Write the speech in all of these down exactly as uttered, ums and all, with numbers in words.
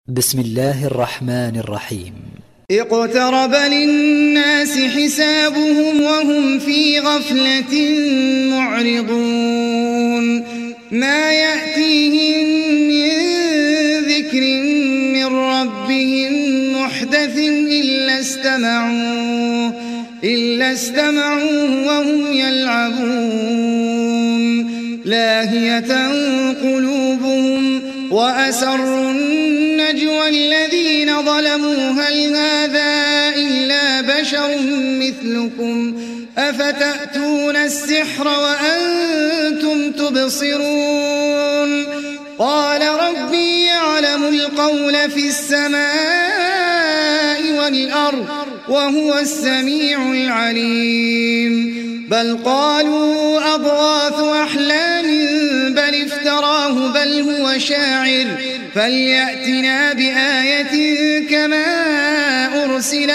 بسم الله الرحمن الرحيم. اقترب للناس حسابهم وهم في غفلة معرضون ما يأتيهم من ذكر من ربهم محدث إلا استمعوه إلا استمعوه وهم يلعبون لاهية قلوبهم وأسروا النجوى الذين ظلموا هل هذا إلا بشر مثلكم أفتأتون السحر وأنتم تبصرون قال ربي يعلم القول في السماء والأرض وهو السميع العليم بل قالوا أضغاث أحلام بل افتراه بل هو شاعر فليأتنا بآية كما أرسل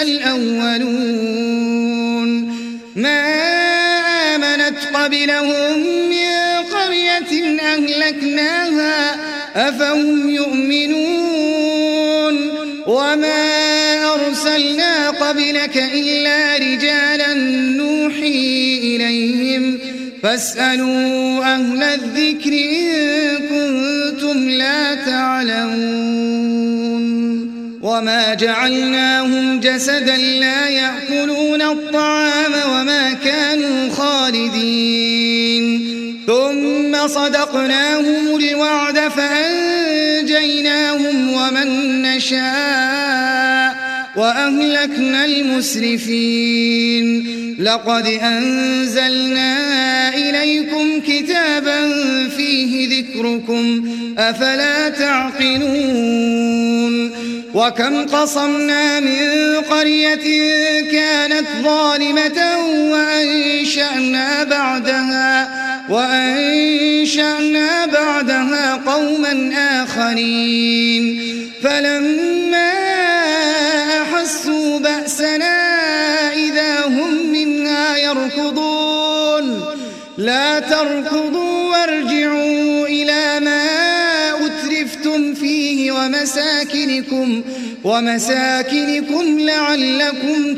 الأولون ما آمنت قبلهم من قرية أهلكناها أفهم يؤمنون وما أرسلنا قبلك إلا رجالا نوحي إليهم فاسألوا أهل الذكر إن كنتم لا تعلمون وما جعلناهم جسدا لا يأكلون الطعام وما كانوا خالدين ثم صدقناهم الوعد فأنجيناهم ومن نشاء وأهلكنا المسرفين لقد أنزلنا إليكم كتابا فيه ذكركم أفلا تعقلون وكم قصمنا من قرية كانت ظالمة وأنشأنا بعدها وأنشأنا بعدها قوما آخرين فلما أحسوا بأسنا إذا هم منها يركضون لا تركضوا وارجعوا إلى ما أترفتم فيه ومساكنكم ومساكنكم لعلكم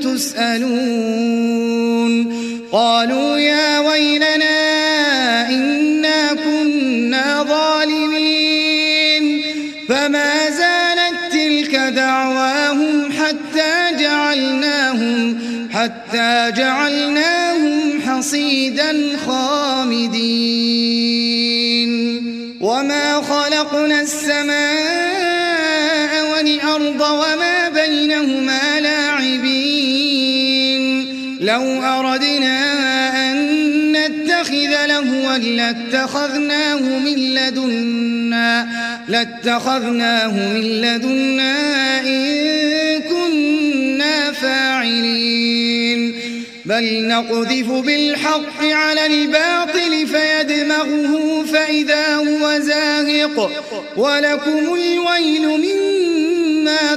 تسألون قالوا يا ويلنا إنا كنا ظالمين فما زالت تلك دعواهم حتى جعلناهم حتى جعلناهم حصيدا خامدين وما خلقنا السماء والأرض وما بينهما لاعبين لو أردنا أن نتخذ لهوا لاتخذناه من لدنا لاتخذناه من لدنا إن كنا فاعلين بل نقذف بالحق على الباطل فيدمغه فإذا هو زاهق ولكم الويل مما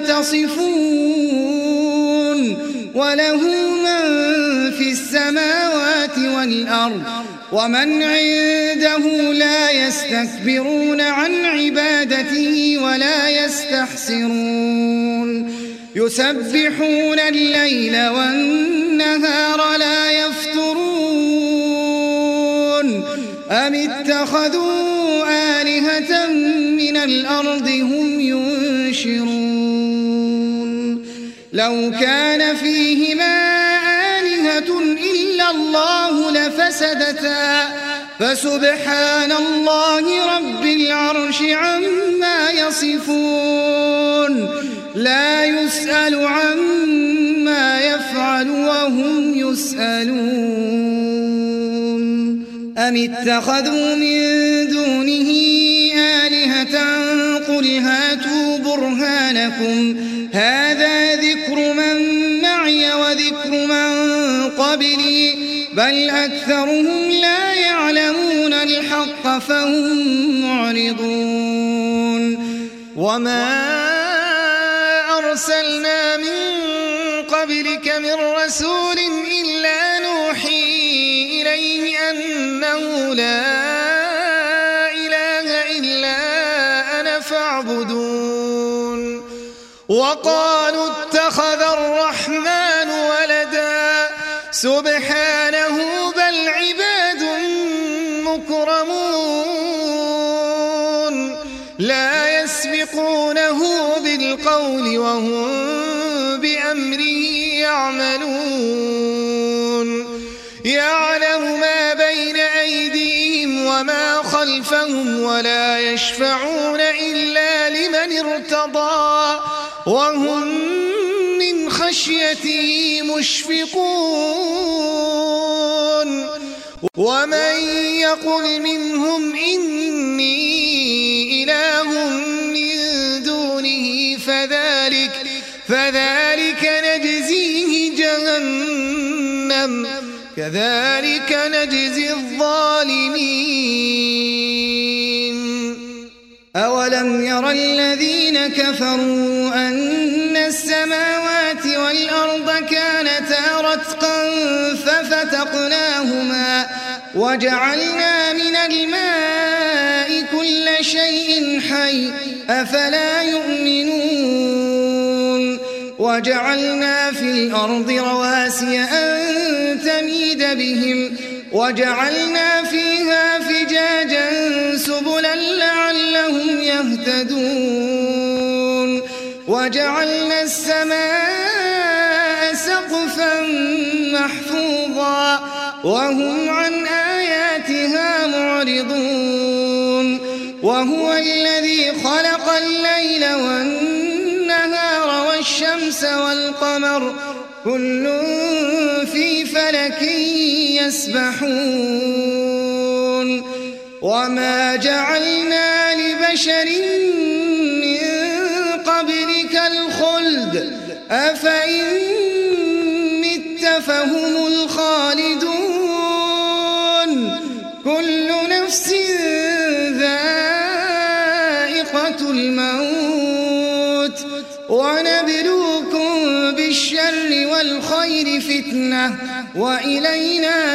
تصفون وله من في السماوات والأرض ومن عنده لا يستكبرون عن عبادته ولا يستحسرون يسبحون الليل والنهار لا يفترون أم اتخذوا آلهة من الأرض هم ينشرون لو كان فيهما آلهة إلا الله لفسدتا فسبحان الله رب العرش عما يصفون لا يسأل عما يفعل وهم يسألون أم اتخذوا من دونه آلهة قل هاتوا برهانكم هذا ذكر من معي وذكر من قبلي بل أكثرهم لا يعلمون الحق فهم معرضون وما أرسلنا من قبلك من رسول إلا نوحي إليه أنه لا إله إلا أنا فاعبدون وقالوا اتخذ الرحمن ولدا سبحانه بل عباد مكرمون لا يسبقونه بالقول وهم بأمره يعملون يعلم ما بين أيديهم وما خلفهم ولا يشفعون إلا لمن ارتضى وهم من خشيته مشفقون ومن يقل منهم إني إله من دونه فذلك, فذلك نجزيه جهنم كذلك نجزي الظالمين أولم ير الذين كفروا أن السماوات والأرض كانتا رتقا ففتقناهما وجعلنا من الماء كل شيء حي أفلا يؤمنون وجعلنا في الأرض رواسي أن تميد بهم وجعلنا فيها فجاجا سبلا لعلهم يهتدون وجعلنا السماء سقفا محفوظا وهم عن آياتها معرضون وهو الذي خلق الليل والنهار والشمس والقمر كل في فلك يسبحون وما جعلنا لبشر من قبلك الخلد أفإن مت فهم الخالدون كل نفس ذائقة الموت ونبلوكم بالشر والخير فتنة وإلينا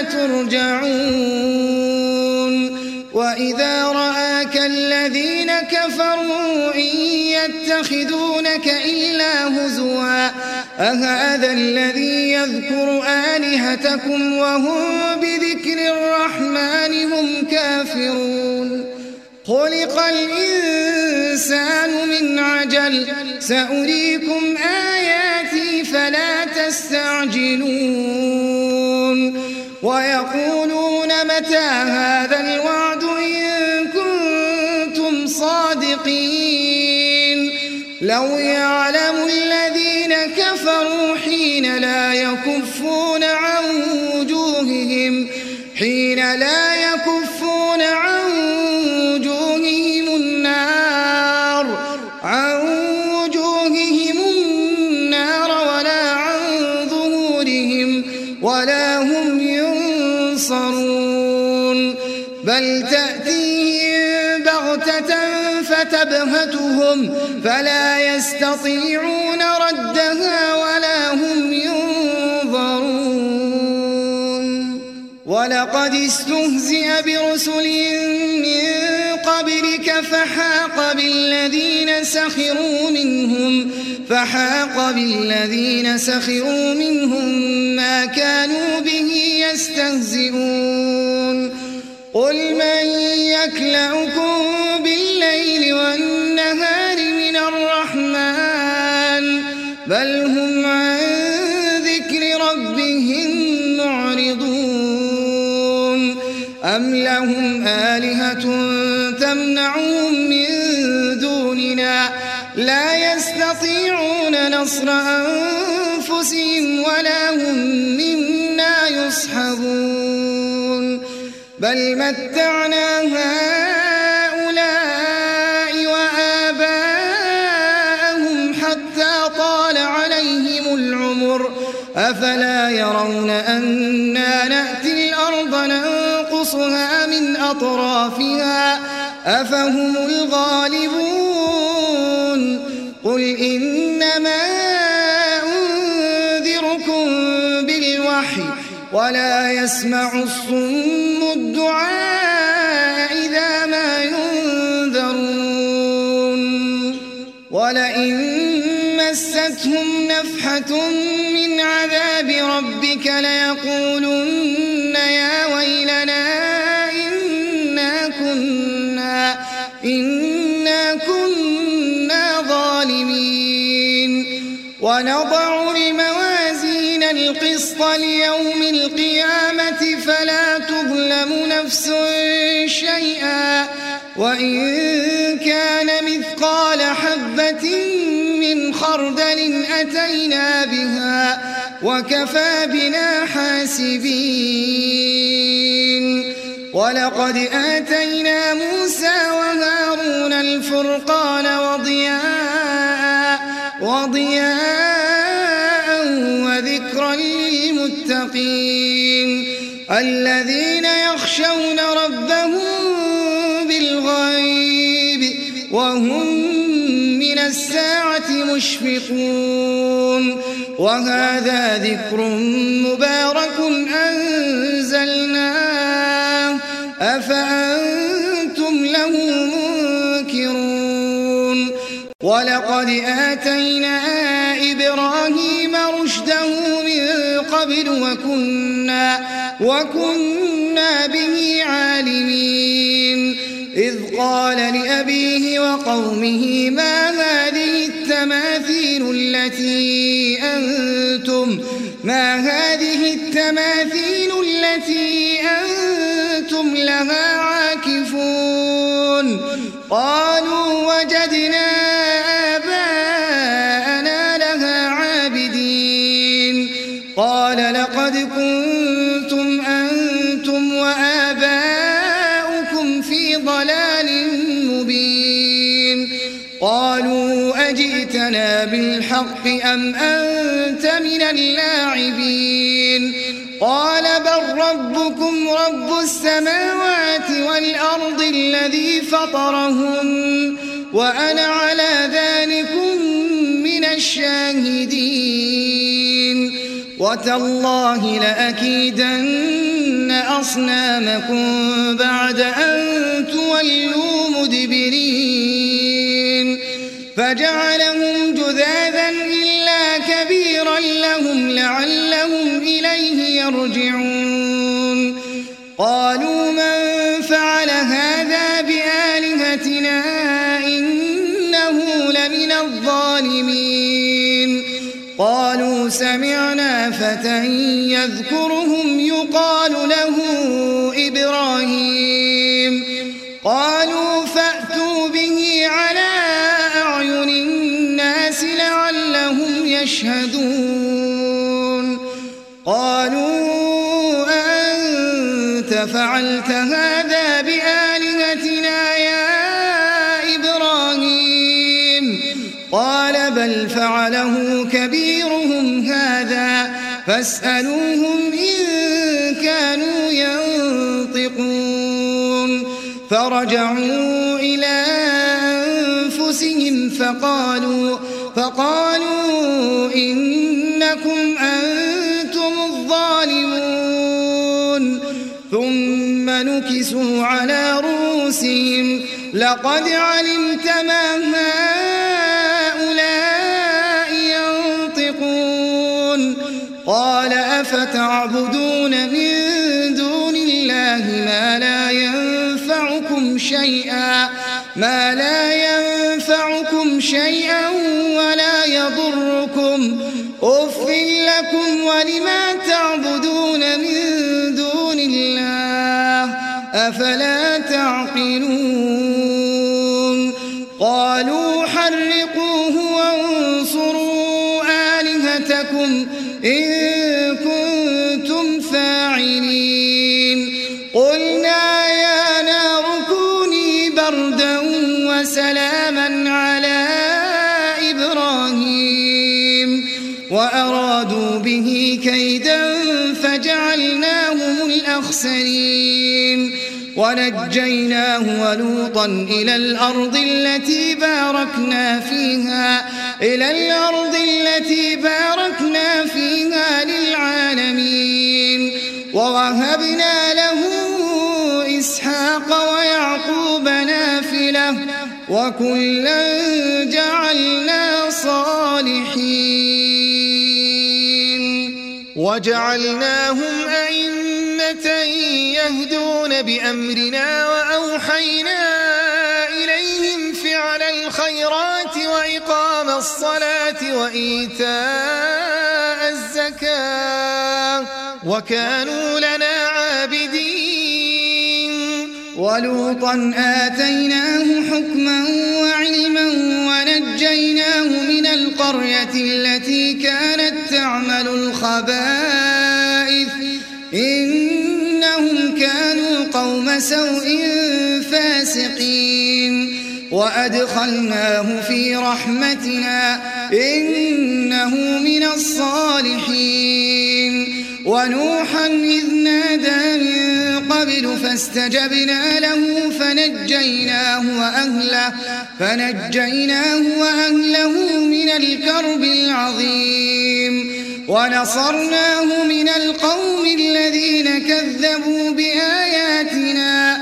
ترجعون وإذا رآك الذين كفروا إن يتخذونك إلا هزوا أهذا الذي يذكر آلهتكم وهم بذكر الرحمن هم كافرون خلق الإنسان من عجل سأريكم آياتي فلا تستعجلون ويقولون متى هذا الوعد إن كنتم صادقين لو يعلم الذين كفروا حين لا يكفون عن وجوههم حين لا يكفون عن وجوههم النار عن وجوههم النار ولا عن ظهورهم ولا هم ينصرون بل تأتيهم بغتة فتبهتهم فلا يستطيعون ردها ولا هم ينظرون ولقد استهزئ برسل من قبلك فحاق بالذين سخروا منهم فحاق بالذين سخروا منهم ما كانوا به يستهزئون قل من يكلؤكم بالليل والنهار من الرحمن بل هم عن ذكر ربهم معرضون أم لهم آلهة تمنعهم من دوننا لا يستطيعون نصر أنفسهم ولا هم منا يصحبون بل متعنا هؤلاء وآباءهم حتى طال عليهم العمر أفلا يرون أنا نأتي الأرض ننقصها من أطرافها أفهم الغالبون قل إنما أنذركم بالوحي ولا يسمع الصم الدعاء إذا ما ينذرون ولئن مستهم نفحة من عذاب ربك ليقولن يا ويلنا إنا كنا إنا كنا ظالمين ونضع الموازين القسط ليوم القيامة فلا تظلم نفس شيئا وإن كان مثقال حبة من خردل أتينا بها وكفى بنا حاسبين ولقد آتينا موسى وهارون الفرقان وضياء وضياء وذكرا للمتقين الذين يخشون ربهم بالغيب وهم من الساعة مشفقون وهذا ذكر مبارك أنزلناه أفأنتم له منكرون ولقد آتينا إبراهيم رشده من قبل وكنا, وكنا به عالمين إذ قال لأبيه وقومه ما هذه التماثيل التي أنتم ما هذه التماثيل التي أنتم لها عاكفون قالوا وجدنا آباءنا لها عابدين قال لقد كنتم أنتم وآباؤكم في ضلال مبين قالوا أجئتنا بالحق أم أنت من اللاعبين قال بل ربكم رب السماوات والأرض الذي فطرهن وأنا على ذلكم من الشاهدين وتالله لأكيدن أصنامكم بعد أن تولوا مدبرين فجعلهم جذاذا إلا كبيرا لهم لعلهم إليه يرجعون قالوا من فعل هذا بآلهتنا إنه لمن الظالمين قالوا سمعنا فتى يذكرهم يقال له إبراهيم قالوا فأتوا به على أعين الناس لعلهم يشهدون قالوا أنت فعلت هذا بآلهتنا يا إبراهيم قال بل فعله كبيرهم هذا فاسألوهم إن كانوا ينطقون فرجعوا إلى أنفسهم فقالوا فقالوا إنكم أنتم الظالمون ثم نكسوا على رؤوسهم لقد علمت ما هؤلاء ينطقون قال أفتعبدون من دون الله ما لا ينفعكم شيئا ما لا ينفعكم شيئا ولا يضركم أف لكم ولما تعبدون من دون الله أفلا تعقلون قالوا حرقوه وانصروا آلهتكم إن كنتم فاعلين قلنا يا نار كوني بردا وسلاما على إبراهيم وأرادوا به كيدا فجعلناهم الأخسرين ونجيناه ولوطا إلى الأرض التي باركنا فيها إلى الأرض التي باركنا فيها للعالمين ووهبنا له إسحاق ويعقوب نافلة وكلا جعلنا صالحين وجعلناهم أئمة يهدون بأمرنا وأوحينا إليهم فعل الخيرات وإقام الصلاة وإيتاء الزكاة وكانوا لنا عابدين. ولوطا آتيناه حكما وعلما ونجيناه من القرية التي كانت تعمل الخبائث إنهم كانوا قوم سوء فاسقين. وأدخلناه في رحمتنا إنه من الصالحين. ونوحا إذ نادى من قبل فاستجبنا له فنجيناه وأهله, فنجيناه وأهله من الكرب العظيم. ونصرناه من القوم الذين كذبوا بآياتنا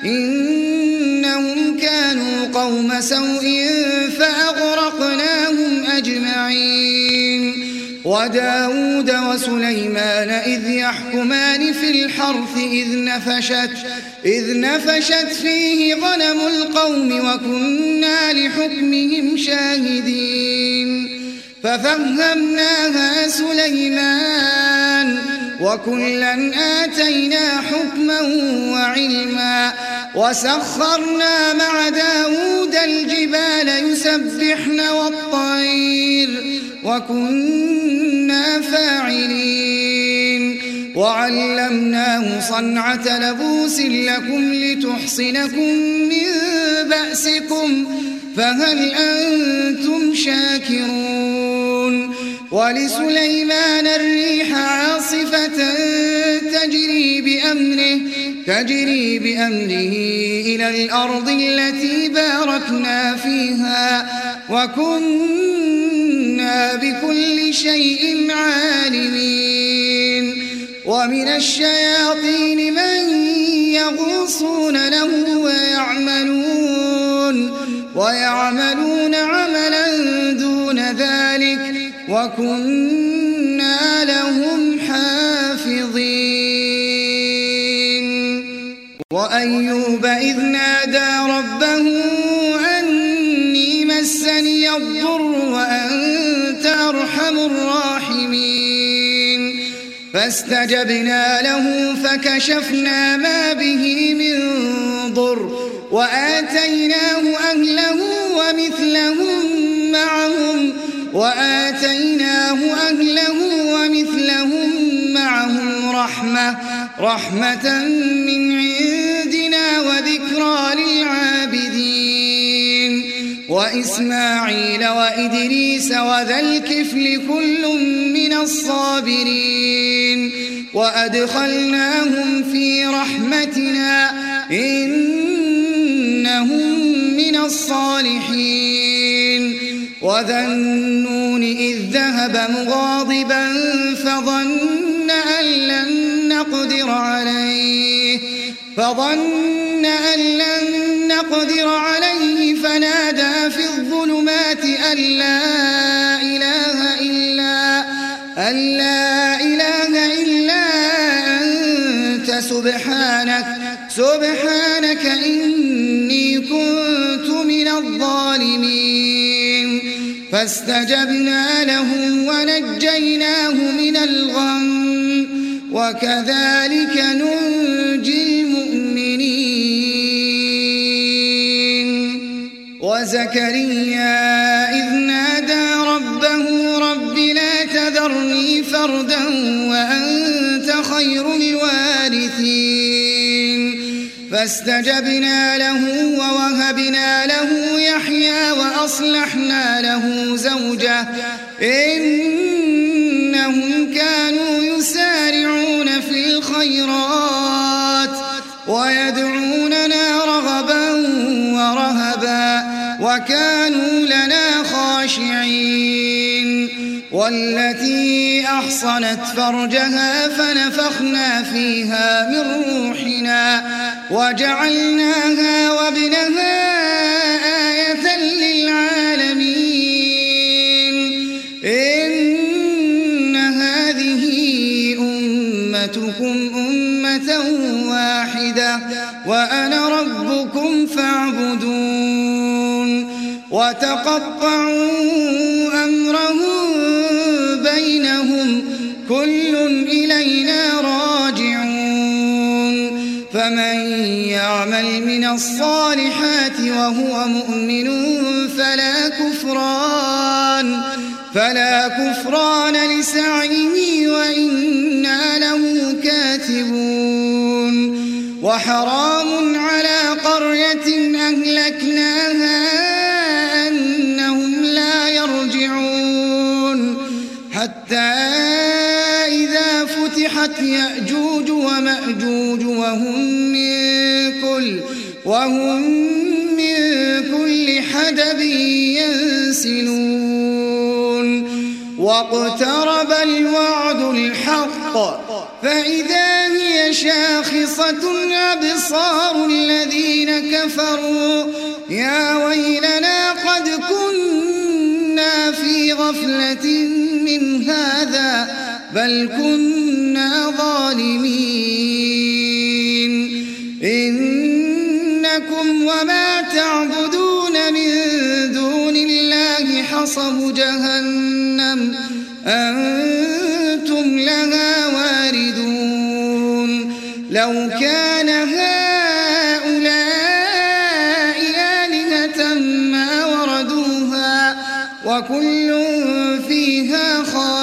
إنهم كانوا قوم سوء فأغرقناهم أجمعين. وداود وسليمان إذ يحكمان في الحرث إذ نفشت, إذ نفشت فيه غنم القوم وكنا لحكمهم شاهدين. ففهمناها سليمان وكلا آتينا حكما وعلما. وسخرنا مع داود الجبال يسبحن والطير وكنا فاعلين. وعلمناه صنعة لبوس لكم لتحصنكم من بأسكم فهل أنتم شاكرون. ولسليمان الريح عاصفة تجري بأمره, تجري بأمره إلى الأرض التي باركنا فيها وكنا بكل شيء عالمين. ومن الشياطين من يغوصون له ويعملون, ويعملون عملا دون ذلك وكنا لهم حافظين. وأيوب إذ نادى ربه أني مسني الضر وأنت أرحم الراحمين. فاستجبنا له فكشفنا ما به من ضر وآتيناه أهله ومثلهم معهم وآتيناه أهله ومثلهم معهم رحمة, رحمة من عندنا وذكرى للعابدين. وإسماعيل وإدريس وذا الكفل كل من الصابرين. وأدخلناهم في رحمتنا إنهم من الصالحين. وذا النون إذ ذهب مغاضبا فظن أن لن نقدر عليه فظن أن لن نقدر عليه فنادى في الظلمات أن لا إله إلا أن لا إله إلا أنت سبحانك سبحانك إني كنت من الظالمين. فاستجبنا له ونجيناه من الغم وكذلك ننجي المؤمنين. وزكريا إذ نادى ربه رب لا تذرني فردا وأنت خير الوارثين. فاستجبنا له ووهبنا له يحيى وأصلحنا له زوجه إنهم كانوا يسارعون في الخيرات ويدعوننا رغبا ورهبا وكانوا لنا خاشعين. والتي أحصنت فرجها فنفخنا فيها من روحنا وجعلناها وابنها آية للعالمين أمتكم أمة واحدة وأنا ربكم فاعبدون وتقطعوا أمرهم بينهم كل إلينا راجعون فمن يعمل من الصالحات وهو مؤمن فلا كفران فلا كفران لسعيه وإنا له كاتبون وحرام على قرية أهلكناها أنهم لا يرجعون حتى إذا فتحت يأجوج ومأجوج وهم من كل وهم من كل حدب ينسلون واقترب الوعد الحق فإذا هي شاخصة أبصار الذين كفروا يا ويلنا قد كنا في غفلة من هذا بل كنا ظالمين إنكم وما تعبدون من دون الله حصب جهنم أنتم لها واردون لو كان هؤلاء آلهة ما وردوها وكل فيها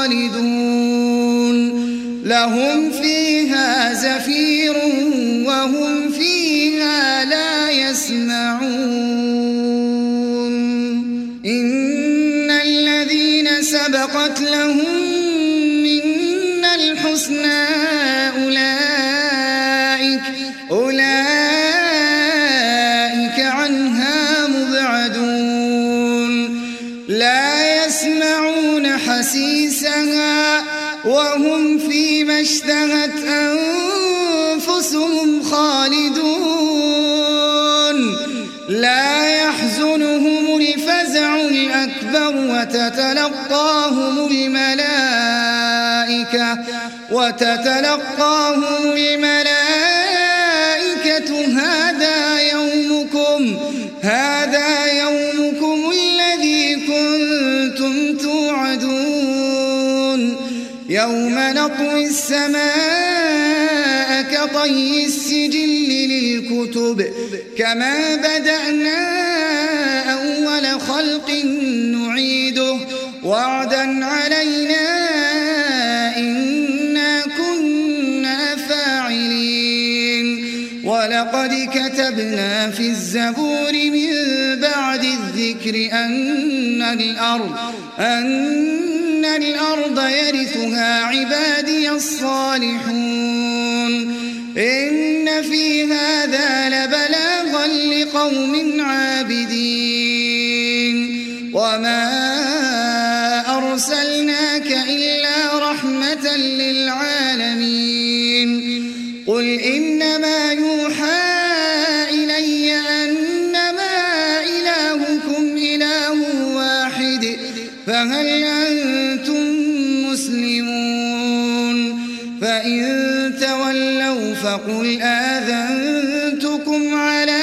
خالدون لهم فيها زفير وهم فيها لا يسمعون إن الذين سبقت لهم منا الحسنى أولئك أولئك عنها مبعدون لا يسمعون حسيسها وهم فيما اشتهت أنفسهم خالدون لا يحزنهم الفزع الأكبر وتتلقاهم الملائكة وتتلقاهم الملائكة هذا يومكم هذا يومكم الذي كنتم توعدون يوم نطوي السماء كطي السجل للكتب كما بدأنا أول خلق نعيده وعدا علينا إنا كنا فاعلين ولقد كتبنا في الزبور من بعد الذكر أن الأرض أن الأرض يرثها عبادي الصالحون إن في هذا لبلاغا لقوم عابدين وما أرسلناك إلا رحمة للعالمين قل إنما يوحى إلي أنما إلهكم إله واحد فهل أنتم مسلمون فإن تولوا فقل آذنتكم على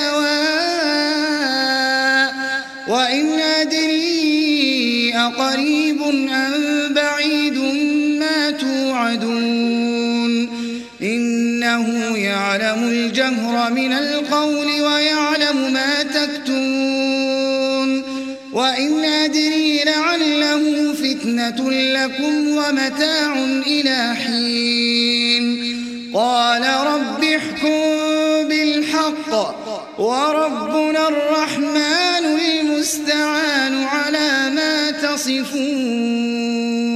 سواء وإن أدري أقريب أم بعيد ما توعدون إنه يعلم الجهر من القول ويعلم ما تكتمون وإن أدري لعله فتنة لكم ومتاع إلى حين قال رب احكم بالحق وربنا الرحمن المستعان على ما تصفون.